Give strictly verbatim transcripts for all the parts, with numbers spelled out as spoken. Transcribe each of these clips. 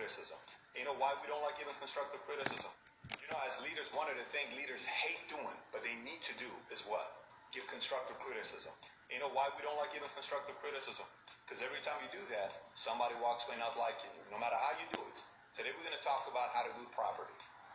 criticism. You know why we don't like giving constructive criticism? You know, as leaders, one of the things leaders hate doing, but they need to do is what? Give constructive criticism. You know why we don't like giving constructive criticism? Because every time you do that, somebody walks away not liking you, no matter how you do it. Today we're going to talk about how to do properly.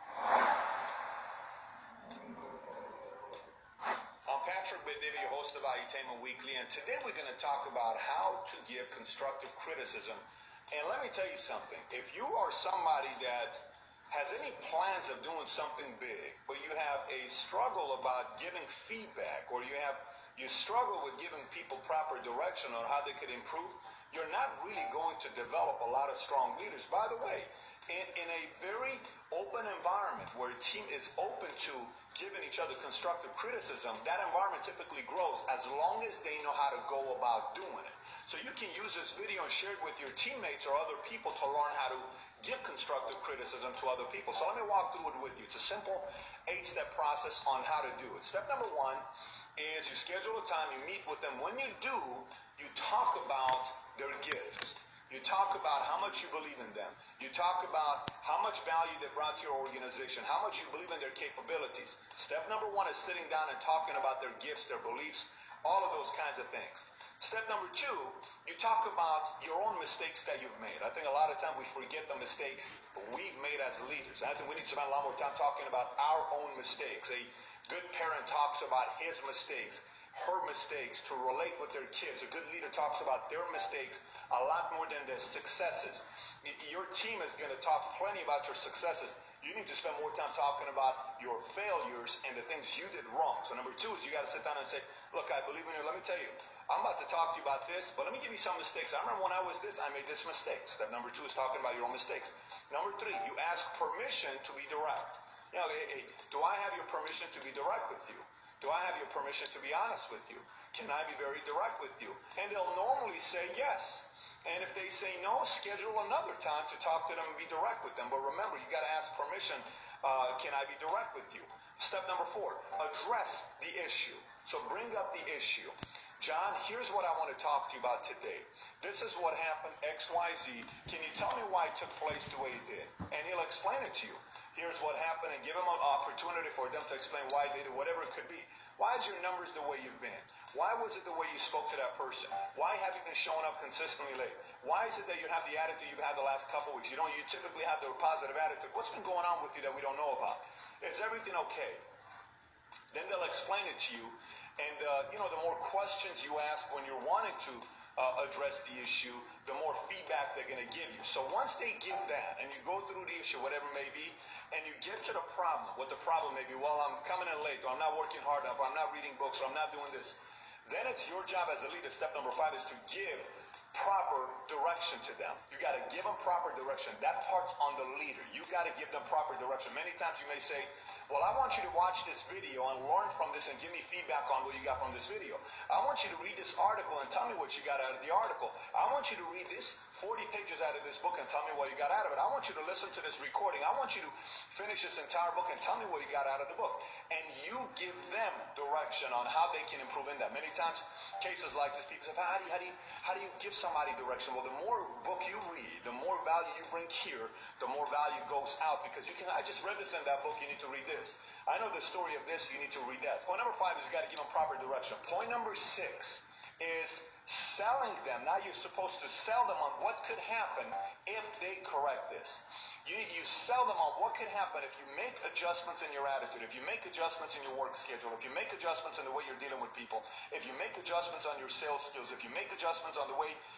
I'm Patrick Bet-David, your host of Valuetainment Weekly, and today we're going to talk about how to give constructive criticism. And let me tell you something. If you are somebody that has any plans of doing something big, but you have a struggle about giving feedback, or you have you struggle with giving people proper direction on how they could improve, you're not really going to develop a lot of strong leaders. By the way, in, in a very open environment where a team is open to giving each other constructive criticism, that environment typically grows as long as they know how to go about doing it. So you can use this video and share it with your teammates or other people to learn how to give constructive criticism to other people. So let me walk through it with you. It's a simple eight-step process on how to do it. Step number one is you schedule a time, you meet with them. When you do, you talk about their gifts. You talk about how much you believe in them. You talk about how much value they brought to your organization, how much you believe in their capabilities. Step number one is sitting down and talking about their gifts, their beliefs, all of those kinds of things. Step number two, you talk about your own mistakes that you've made. I think a lot of times we forget the mistakes we've made as leaders. And I think we need to spend a lot more time talking about our own mistakes. A good parent talks about his mistakes, her mistakes, to relate with their kids. A good leader talks about their mistakes a lot more than their successes. Your team is going to talk plenty about your successes. You need to spend more time talking about your failures and the things you did wrong. So number two is you got to sit down and say, look, I believe in you. Let me tell you, I'm about to talk to you about this, but let me give you some mistakes. I remember when I was this, I made this mistake. Step number two is talking about your own mistakes. Number three, you ask permission to be direct. You know, hey, hey, do I have your permission to be direct with you? Do I have your permission to be honest with you? Can I be very direct with you? And they'll normally say yes. And if they say no, schedule another time to talk to them and be direct with them. But remember, you got to ask permission. Uh, can I be direct with you? Step number four, address the issue. So bring up the issue. John, here's what I want to talk to you about today. This is what happened, X, Y, Z. Can you tell me why it took place the way it did? And he'll explain it to you. Here's what happened, and give him an opportunity for them to explain why they did, whatever it could be. Why is your numbers the way you've been? Why was it the way you spoke to that person? Why have you been showing up consistently late? Why is it that you have the attitude you've had the last couple of weeks? You don't, you typically have the positive attitude. What's been going on with you that we don't know about? Is everything okay? Then they'll explain it to you. And, uh, you know, the more questions you ask when you're wanting to uh, address the issue, the more feedback they're going to give you. So once they give that, and you go through the issue, whatever it may be, and you get to the problem, what the problem may be, well, I'm coming in late, or I'm not working hard enough, or I'm not reading books, or I'm not doing this. Then it's your job as a leader, step number five, is to give proper direction to them. You got to give them proper direction. That part's on the leader. You got to give them proper direction. Many times you may say, well, I want you to watch this video and learn from this and give me feedback on what you got from this video. I want you to read this article and tell me what you got out of the article. I want you to read this forty pages out of this book and tell me what you got out of it. I want you to listen to this recording. I want you to finish this entire book and tell me what you got out of the book. And you give them direction on how they can improve in that. Many times, cases like this, people say, how do you, how do you, how do you give somebody direction? Well, the more book you read, the more value you bring here, the more value goes out, because you can, I just read this in that book, you need to read this. I know the story of this, you need to read that. Point number five is you got to give them proper direction. Point number six is selling them. Now you're supposed to sell them on what could happen if they correct this. You, you sell them on what could happen if you make adjustments in your attitude, if you make adjustments in your work schedule, if you make adjustments in the way you're dealing with people, if you make adjustments on your sales skills, if you make adjustments on the way